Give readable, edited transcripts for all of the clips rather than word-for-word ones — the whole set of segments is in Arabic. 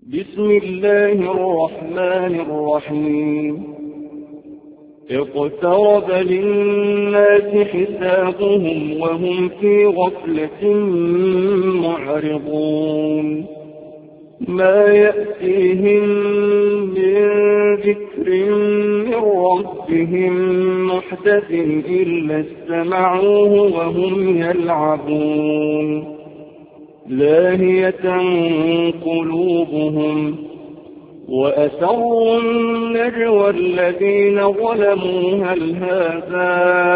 بسم الله الرحمن الرحيم اقترب للناس حسابهم وهم في غفلة معرضون ما يأتيهم من ذكر من ربهم محدث إلا استمعوه وهم يلعبون لاهية قلوبهم وأسروا النجوى الذين ظلموا هل هذا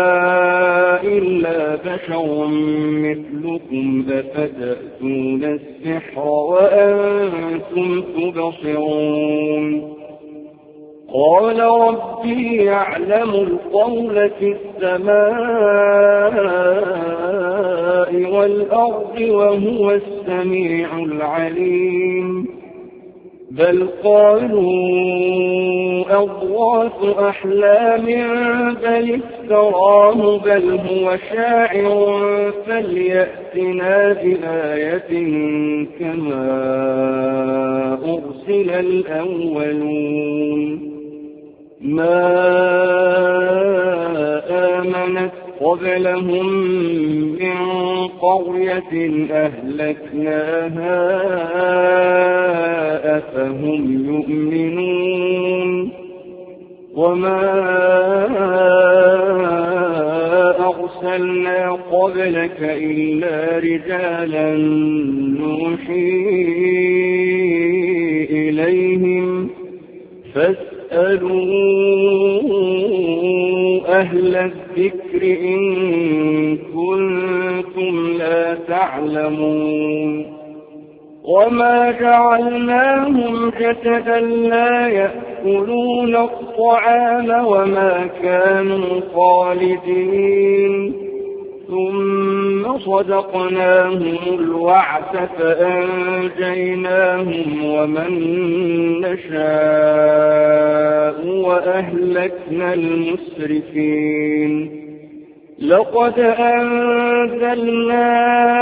إلا بشر مثلكم أفتأتون السحر وأنتم تبصرون قال ربي يعلم القول في السماء والأرض وهو السميع العليم بل قالوا أضغاث أحلام بل افتراه بل هو شاعر فليأتنا بآية كما أرسل الأولون ما آمنت قبلهم من قرية أهلكناها أفهم يؤمنون وما أرسلنا قبلك إلا رجالا نوحي إليهم فاسألوا أهل الذكر إن كنتم لا تعلمون وما جعلناهم جسدا لا يأكلون الطعام وما كانوا خالدين ثم صدقناهم الوعد فأنجيناهم ومن نشاء وأهلكنا المسرفين لقد أنزلنا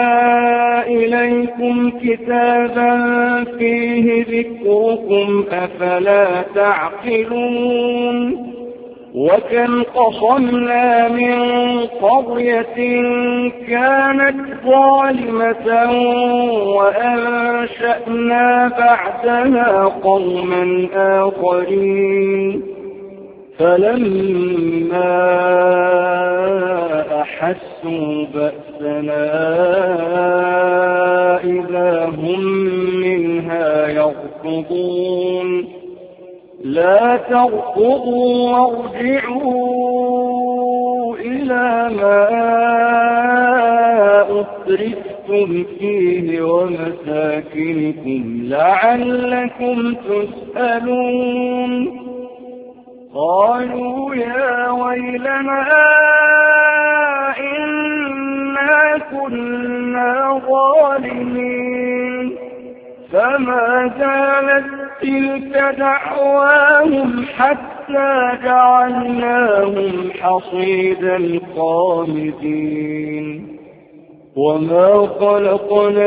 إليكم كتابا فيه ذكركم أفلا تعقلون وكم قصمنا من قرية كانت ظالمة وأنشأنا بعدها قوما آخرين فلما أحسوا بأسنا إذا هم منها يركضون لا تركضوا وارجعوا إلى ما أترفتم فيه ومساكنكم لعلكم تسألون قالوا يا ويلنا إنا كنا ظالمين فما زالت تلك دعواهم حتى جعلناهم حصيدا خامدين وما خلقنا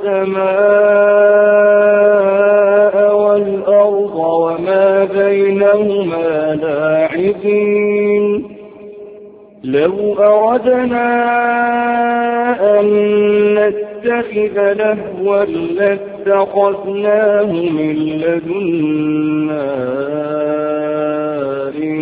السماء والأرض وما بينهما لاعبين لو أردنا أن نتخذ لهوا لاتخذناه من لدنا إن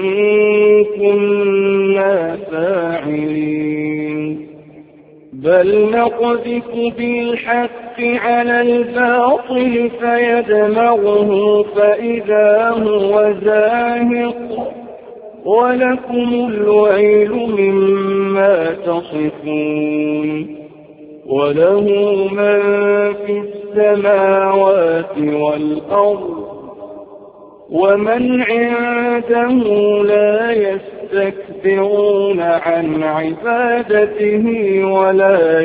كنا فاعلين بل نقذف بالحق على الباطل فيدمغه فإذا هو زاهق ولكم الويل مما تصفون وله من في السماوات والأرض ومن عنده لا يستكبرون عن عبادته ولا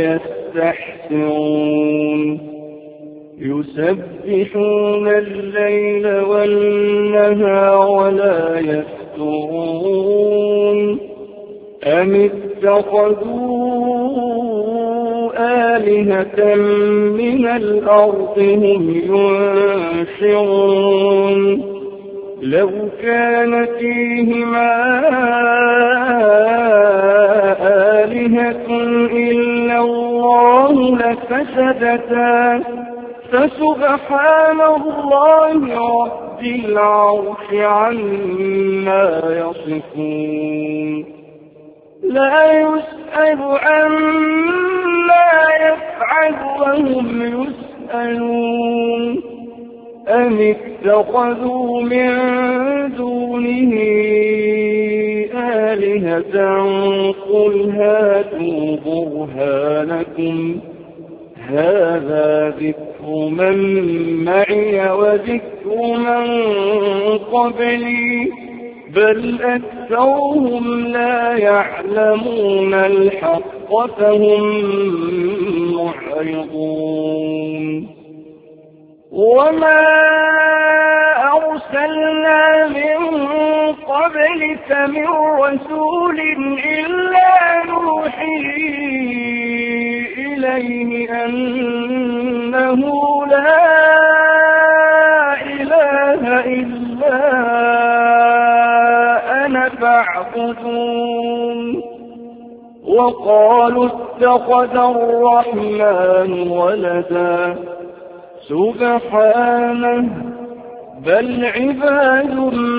يستحسرون يسبحون الليل والنهار ولا يفترون أم اتخذوا آلهة من الأرض هم ينشرون لو كان فيهما آلهة إلا الله لفسدتا فسبحان الله رب العرش عما يصفون لا يسأل عما يفعل وهم يسألون أم اتخذوا من دونه آلهة قل هاتوا برهانكم هذا ذكر من معي وذكر من قبلي بل أكثرهم لا يعلمون الحق فهم معرضون وما أرسلنا من قبلك من رسول إلا نوحي إليه أنه لا إله إلا أنا فاعبدون وقالوا اتخذ الرحمن ولدا سبحانه بل عباد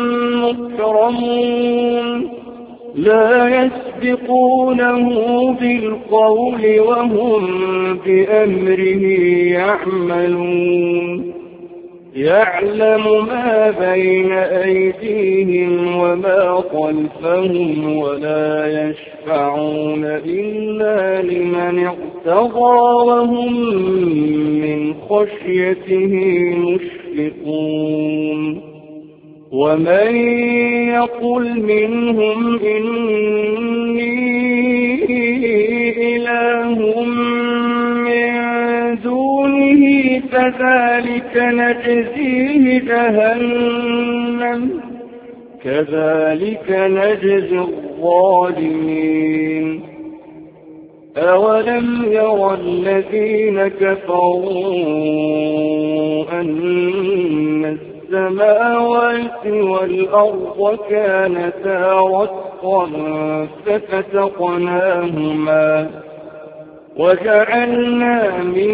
مكرمون لا يسبقونه بالقول وهم بأمره يعملون يعلم ما بين أيديهم وما خلفهم ولا يشفعون إلا لمن ارتضى وهم من خشيته مشفقون ومن يقل منهم إني إله من دونه فذلك نجزيه جهنم كذلك نجزي الظالمين أولم يرى الذين كفروا أن السماوات والأرض كانتا رتقا ففتقناهما وجعلنا من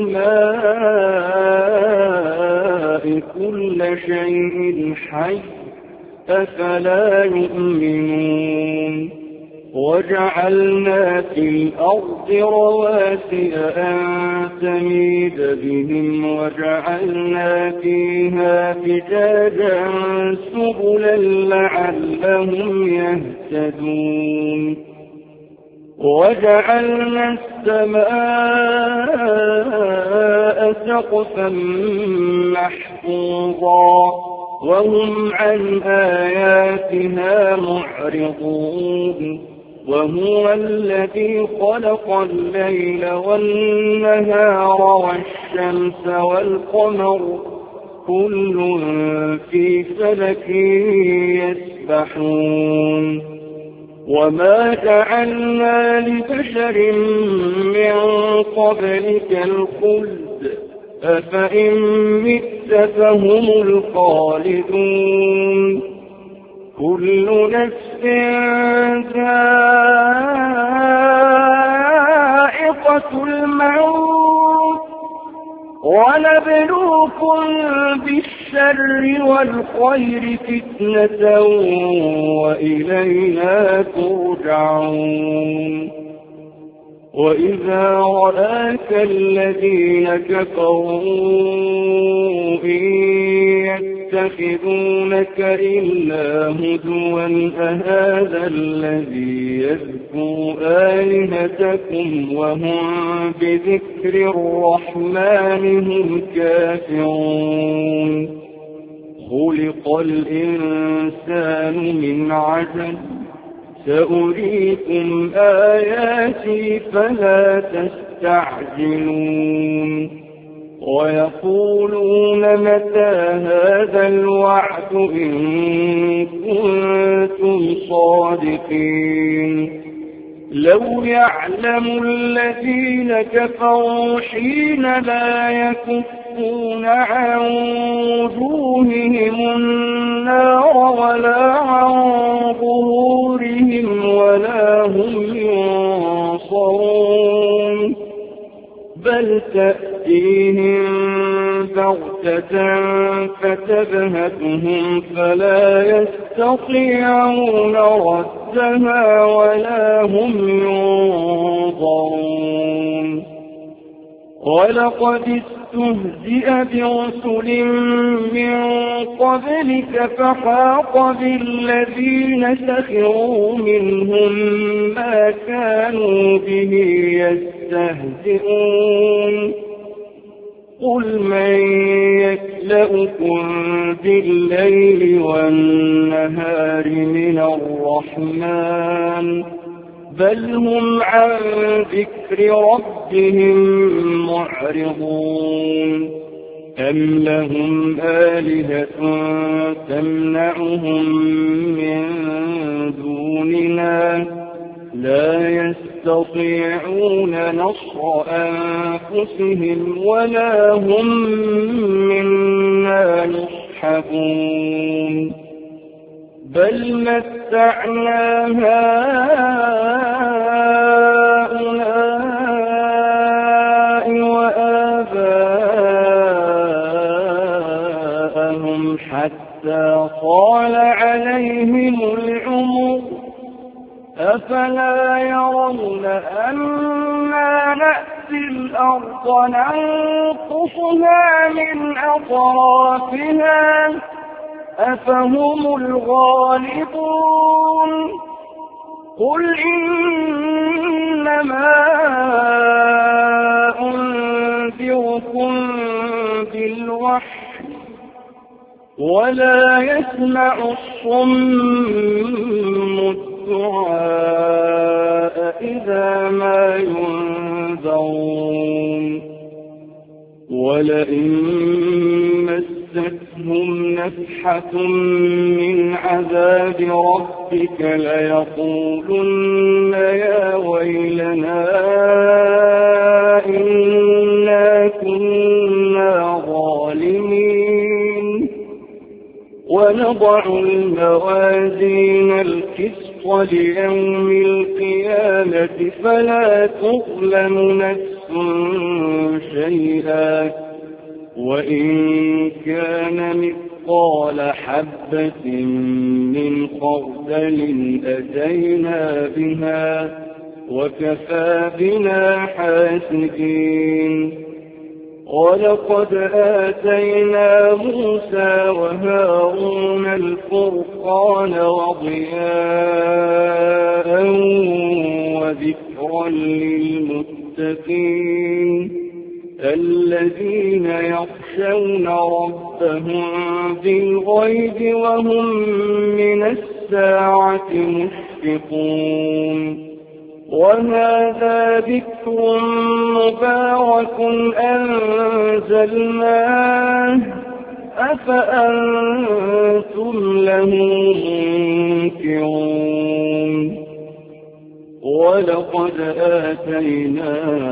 الماء كل شيء حي أفلا يؤمنون وجعلنا في الأرض رواسي أن تميد بهم وجعلنا فيها فجاجا سبلا لعلهم يهتدون وجعلنا السماء سقفا محفوظا وهم عن آياتها معرضون وهو الذي خلق الليل والنهار والشمس والقمر كل في فلك يسبحون وما جعلنا لبشر من قبلك الخلد أفإن مت فهم الخالدون كل نفس ذائقة الموت ونبلوكم بالشر والخير فتنة وإلينا ترجعون وإذا رآك الذين كفروا إن يتخذونك إلا هزوا أهذا الذي يذكر آلهتكم وهم بذكر الرحمن هم كافرون خلق الإنسان من عجل سأريكم آياتي فلا تستعجلون ويقولون متى هذا الوعد إن كنتم صادقين لو يعلم الذين كفروا حين لا يكفون عن وجوههم النار ولا عن ظهورهم ولا هم ينصرون بل تأتيهم بغتة فتبهتهم فلا يستطيعون ردها ولا هم ينظرون ولقد استهزئ برسل من قبلك فحاق بالذين سخروا منهم ما كانوا به يستهزئون قل من يكلؤكم بالليل والنهار من الرحمن بل هم عن ذكر ربهم معرضون أم لهم آلهة تمنعهم من دوننا لا يستطيعون نصر أنفسهم ولا هم منا يصحبون بل متعنا هؤلاء وآباءهم حتى طال عليهم العمر أفلا يرون أنا نأتي الأرض ننقصها من أطرافها أفهم الغالبون قل إنما أنذركم بالوحي ولا يسمع الصم الدعاء إذا ما ينذرون ولئن مستهم نفحة من عذاب ربك ليقولن يا ويلنا إنا كنا ظالمين ونضع الموازين القسط ليوم القيامة فلا تظلم نفس شيئا وإن كان مثقال حبة من خردل أتينا بها وكفى بنا حاسبين ولقد آتينا موسى وهارون الفرقان وضياء وذكرا للمتقين الذين يخشون ربهم بالغيب وهم من الساعة مشفقون وهذا ذكر مبارك أنزلناه أفأنتم له منكرون ولقد آتينا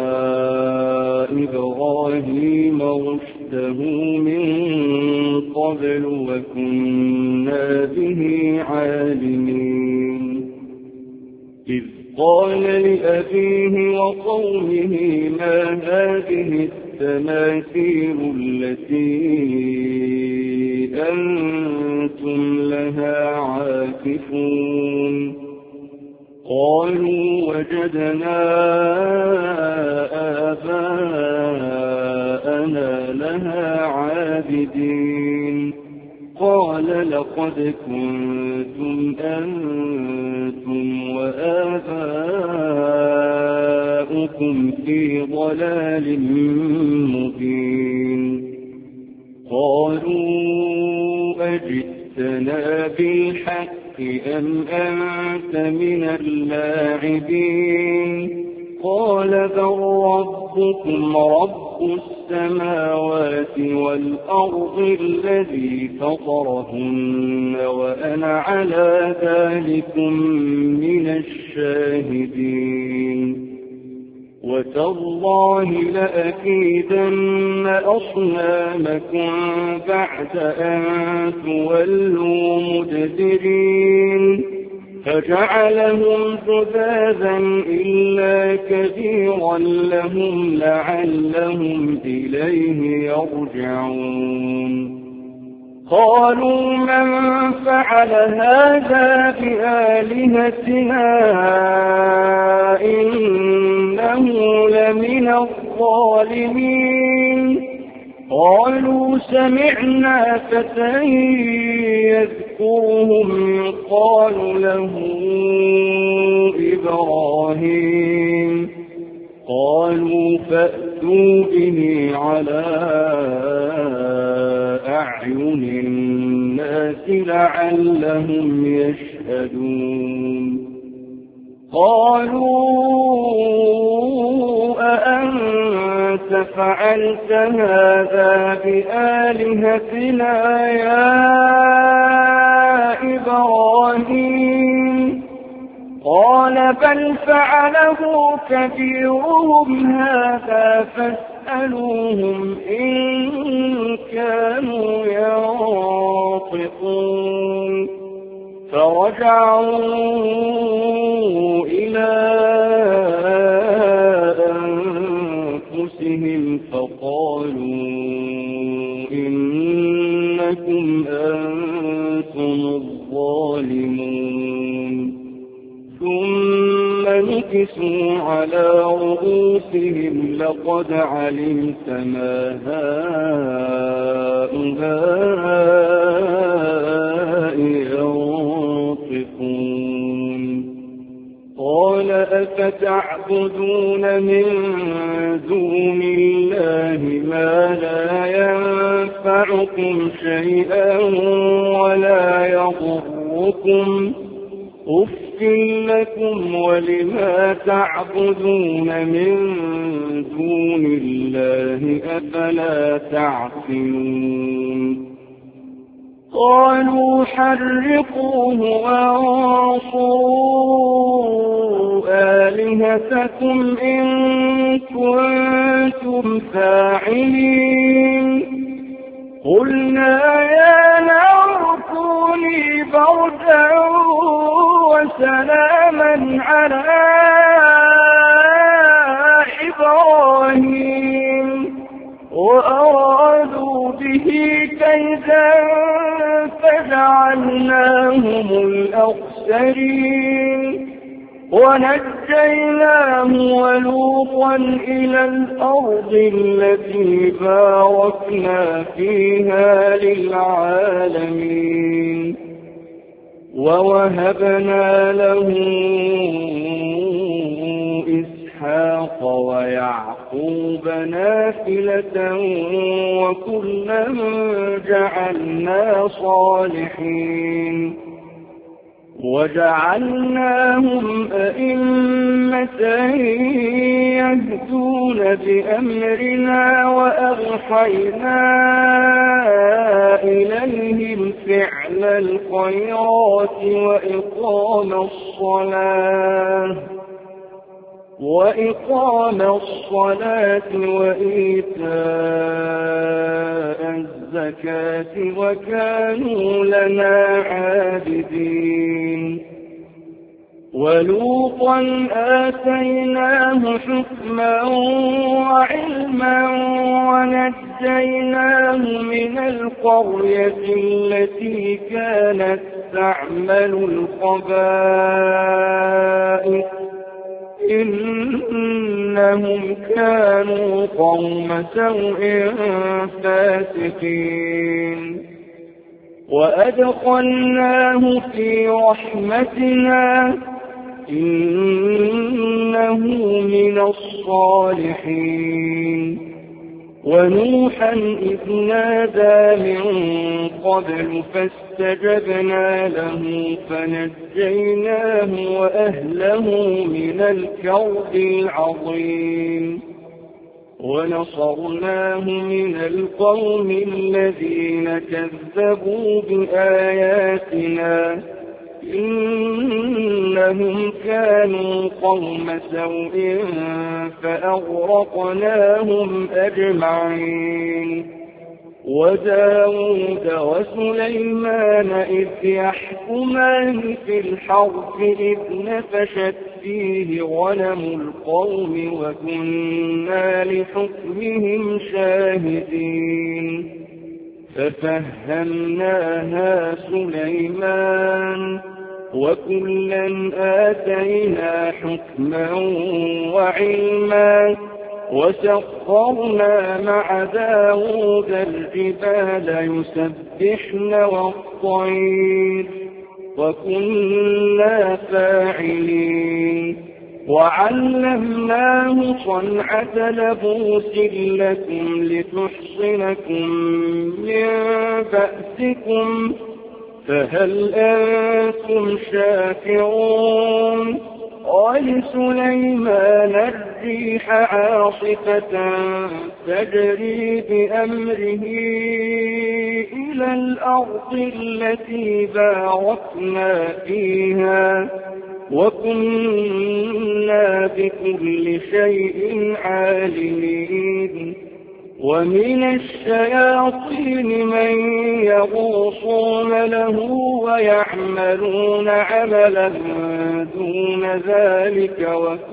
إبراهيم رشده من قبل وكنا به عالمين إذ قال لأبيه وقومه ما هذه التماثيل التي أنتم لها عاكفون قالوا وجدنا آباءنا لها عابدين قال لقد كنتم أنتم وآباؤكم في ضلال مبين قالوا أجئتنا بالحق أم أنت من اللاعبين قال بل ربكم رب السماوات والأرض الذي فطرهن وأنا على ذلكم من الشاهدين وتالله لأكيدن أصنامكم بعد أن تولوا مدبرين فجعلهم جذاذا إلا كبيرا لهم لعلهم إليه يرجعون قالوا من فعل هذا بآلهتنا إنه لمن الظالمين قالوا سمعنا فتى يذكرهم يقال له إبراهيم قالوا فأتوا به على أعين الناس لعلهم يشهدون قالوا أأنت فعلت هذا بآلهتنا يا إبراهيم قال بل فعله كبيرهم هذا فاسألوهم إن كانوا ينطقون فرجعوا إلى أنفسهم فقالوا إنكم أنتم الظالمون ثم نكسوا على رؤوسهم لقد علمت ما هؤلاء ينطقون قال أفتعبدون من دون الله ما لا ينفعكم شيئا ولا يضركم أفٍ لكم ولما تعبدون من دون الله أفلا تعقلون قالوا حرقوه وانصروا آلهتكم إن كنتم فاعلين قلنا يا نار كوني بردا وسلاما على إبراهيم وأرادوا به كيدا فجعلناهم الأخسرين ونجيناه ولوطا إلى الأرض التي باركنا فيها للعالمين ووهبنا له إسحاق ويعقوب نافلة وكلا جعلنا صالحين وجعلناهم أئمة يهدون بأمرنا وأوحينا إليهم فعل الخيرات وإقام الصلاة وإيتاء الزكاة وكانوا لنا عابدين ولوطا آتيناه حكما وعلما ونجيناه من القرية التي كانت تعمل الخبائث إنهم كانوا قوم سوء فاسقين وأدخلناه في رحمتنا إنه من الصالحين ونوحا إذ نادى من قبل فاستجبنا له فنجيناه وأهله من الكرب العظيم ونصرناه من القوم الذين كذبوا بآياتنا إنهم كانوا قوم سوء فأغرقناهم أجمعين وداود وسليمان إذ يحكمان في الحرث إذ نفشت فيه غنم القوم وكنا لحكمهم شاهدين ففهمناها سليمان وكلا آتينا حكما وعلما وسخرنا مع داود الجبال يسبحن والطير وكنا فاعلين وعلمناه صنعة لبوس لكم لتحصنكم من بأسكم فهل أنتم شاكرون ولسليمان الريح عاصفة تجري بأمره إلى الأرض التي باركنا فيها وكنا بكل شيء عالمين ومن الشياطين من يغوصون له ويعملون عملا دون ذلك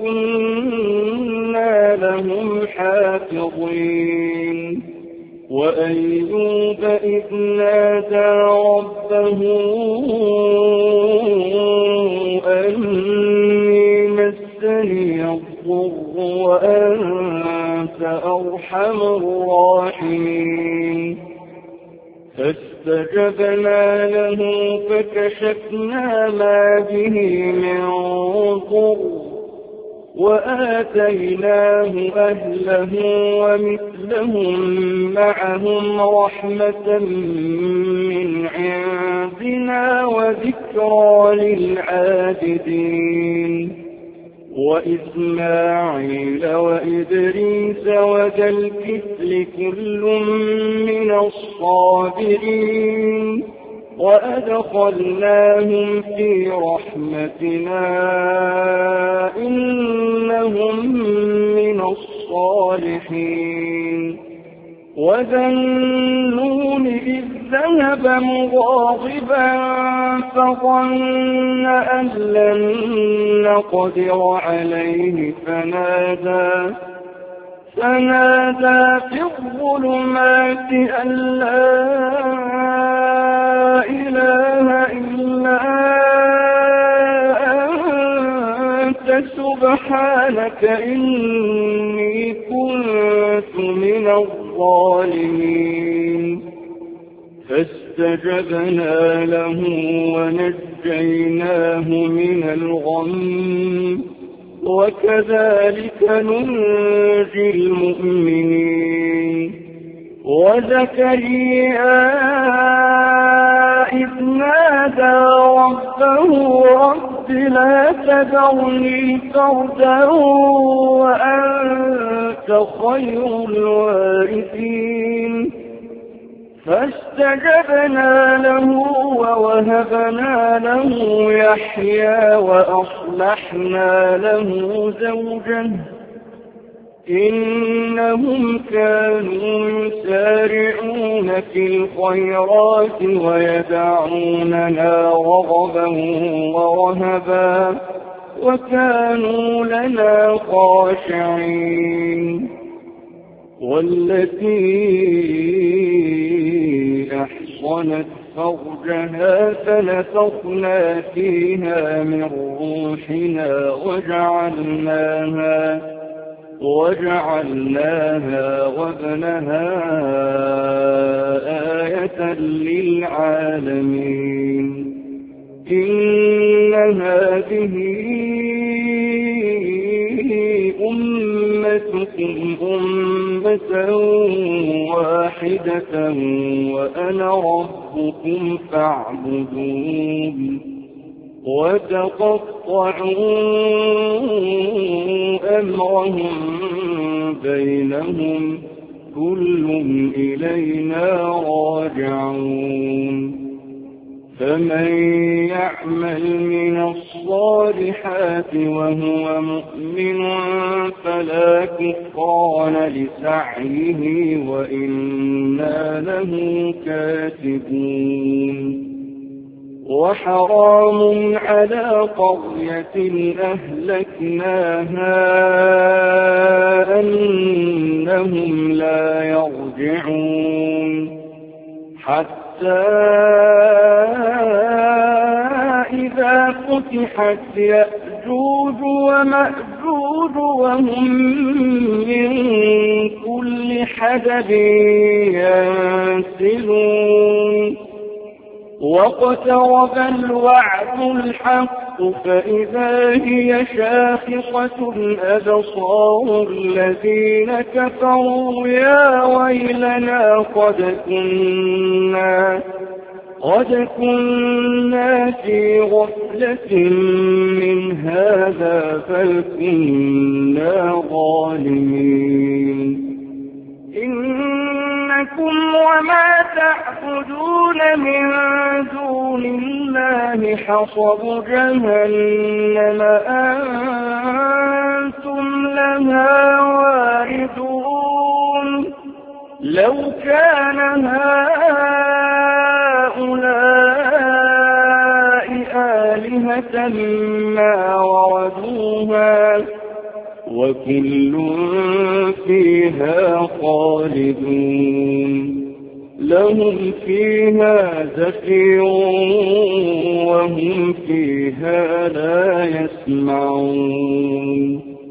وكنا لهم حافظين وأيوب إذ نادى ربه أني مسني الضر وأنت أرحم الراحمين فاستجبنا له فكشفنا ما به من ضر وآتيناه أهله ومثلهم معهم رحمة من عندنا وذكرى للعابدين وإسماعيل وإدريس وذا الكفل كل من الصابرين وأدخلناهم في رحمتنا إنهم من الصالحين وذا النون إذ ذهب مغاضبا فظن أن لن نقدر عليه فنادى في الظلمات أن لا إله إلا أنت سبحانك إني كنت من الظالمين فاستجبنا له ونجيناه من الغم وكذلك ننجي المؤمنين وزكريا إذ نادى ربه رب لا تذرني فردا وأنت خير الوارثين فاستجبنا له ووهبنا له يحيى وأصلحنا له زوجه إنهم كانوا يسارعون في الخيرات ويدعوننا رغبا ورهبا وكانوا لنا خاشعين والتي أحصنت فرجها فنفخنا فيها من روحنا وجعلناها وابنها آية للعالمين إن هذه أمتكم أمة واحدة وأنا ربكم فاعبدون وتقطعوا أمرهم بينهم كل إلينا راجعون فمن يعمل من الصالحات وهو مؤمن فلا كفران لسعيه وإنا له كاتبون وحرام على قرية أهلكناها أنهم لا يرجعون حتى إذا فتحت يأجوج ومأجوج وهم من كل حدب ينسلون واقترب الوعد الحق فإذا هي شاخصة أبصار الذين كفروا يا ويلنا قد كنا في غفلة من هذا بل كنا ظالمين إنكم وما تعبدون من دون الله حصب جهنم أنتم لها واردون لو كان هؤلاء آلهة ما وردوها وكل فيها خالدون لهم فيها زفير وهم فيها لا يسمعون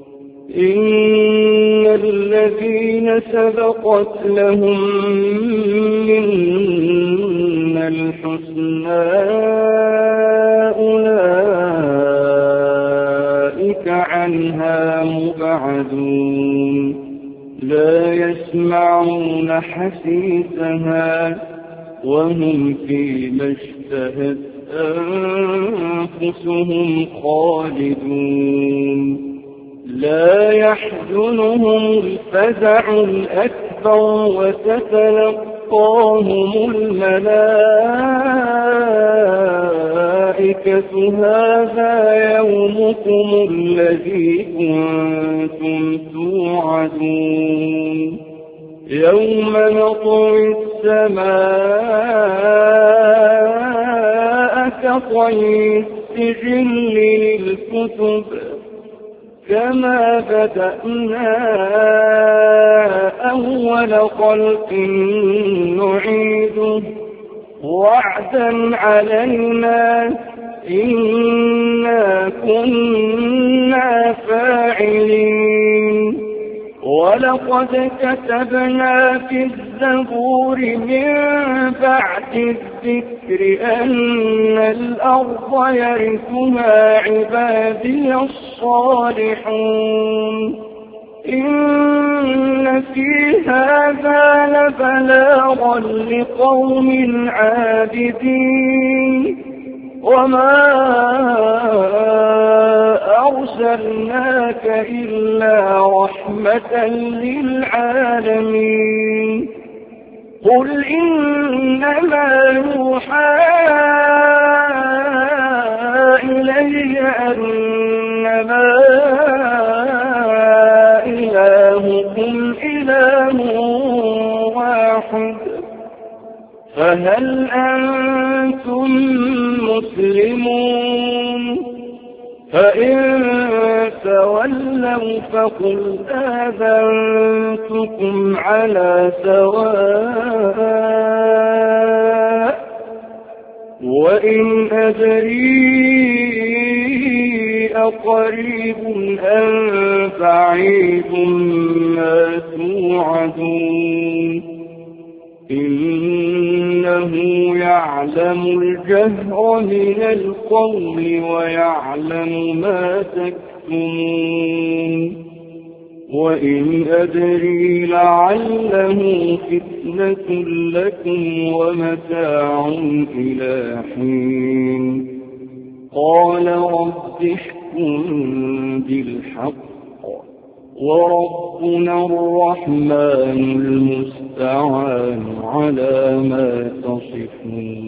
إن الذين سبقت لهم منا الحسنى أولئك عنها مبعدون لا يسمعون حسيسها وهم فيما اشتهت أنفسهم خالدون لا يحزنهم الفزع الأكبر وتتلقاهم الملائكة هذا يومكم الذي كنتم توعدون يوم نطوي السماء كطي السجل للكتب كما بدأنا أول خلق نعيده وعدا علينا إنا كنا فاعلين ولقد كتبنا في الزبور من بعد الذكر أن الأرض يرثها عبادي الصالحون إن في هذا لبلاغا لقوم عابدين وما أرسلناك إلا رحمة للعالمين قل إنما يوحى إلي أنما إلهكم إله واحد فهل أنتم مسلمون فإن تولوا فقل آذنتكم على سواء وإن أدري أقريب أم بعيد ما توعدون إنه يعلم الجهر من القول ويعلم ما تكتمون وإن أدري لعله فتنة لكم ومتاع إلى حين قال رب احكم بالحق وربنا الرحمن المستعان على ما تصفون.